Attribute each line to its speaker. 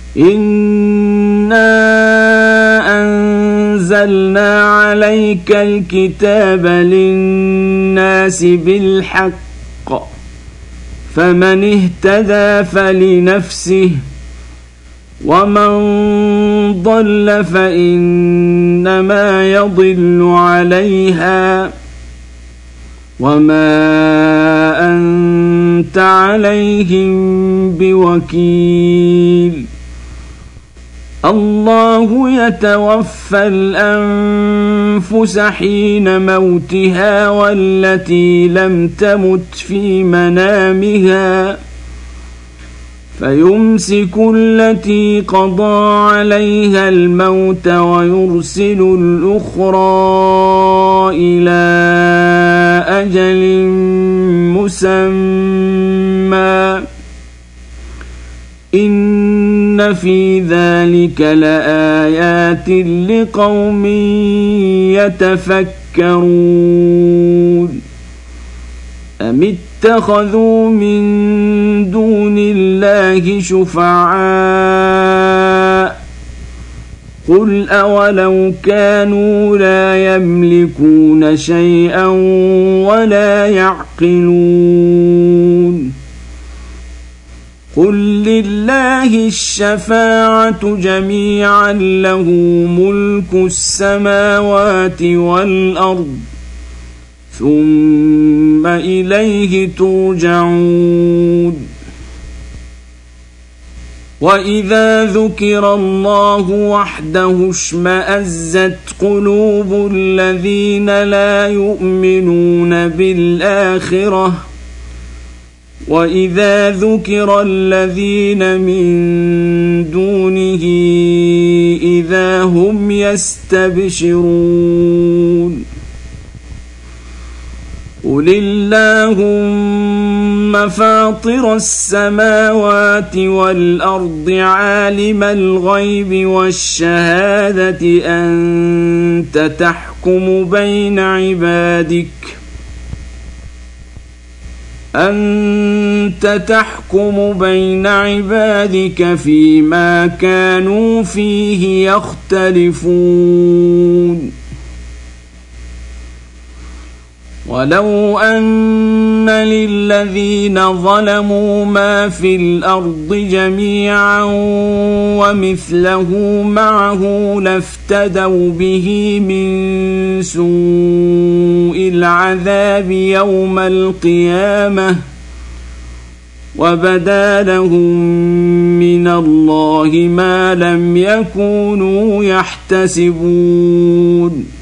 Speaker 1: إنا أنزلنا عليك الكتاب للناس بالحق فمن اهتدى فلنفسه ومن ضل فإنما يضل عليها وما أنت عليهم بوكيل الله يتوفى الأنفس حين موتها والتي لم تمت في منامها فيمسك التي قضى عليها الموت ويرسل الأخرى إلى أجل مسمى إن في ذلك لآيات لقوم يتفكرون أم اتخذوا من دون الله شفعاء قل أولو كانوا لا يملكون شيئا ولا يعقلون قل لله الشفاعة جميعا له ملك السماوات والأرض ثم إليه ترجعون وإذا ذكر الله وحده اشمأزت قلوب الذين لا يؤمنون بالآخرة وإذا ذكر الذين من دونه إذا هم يستبشرون قل اللهم فاطر السماوات والأرض عالم الغيب والشهادة أنت تحكم بين عبادك فيما كانوا فيه يختلفون ولو أن للذين ظلموا ما في الأرض جميعا ومثله معه لافتدوا به من سوء العذاب يوم القيامة وبدا لهم من الله ما لم يكونوا يحتسبون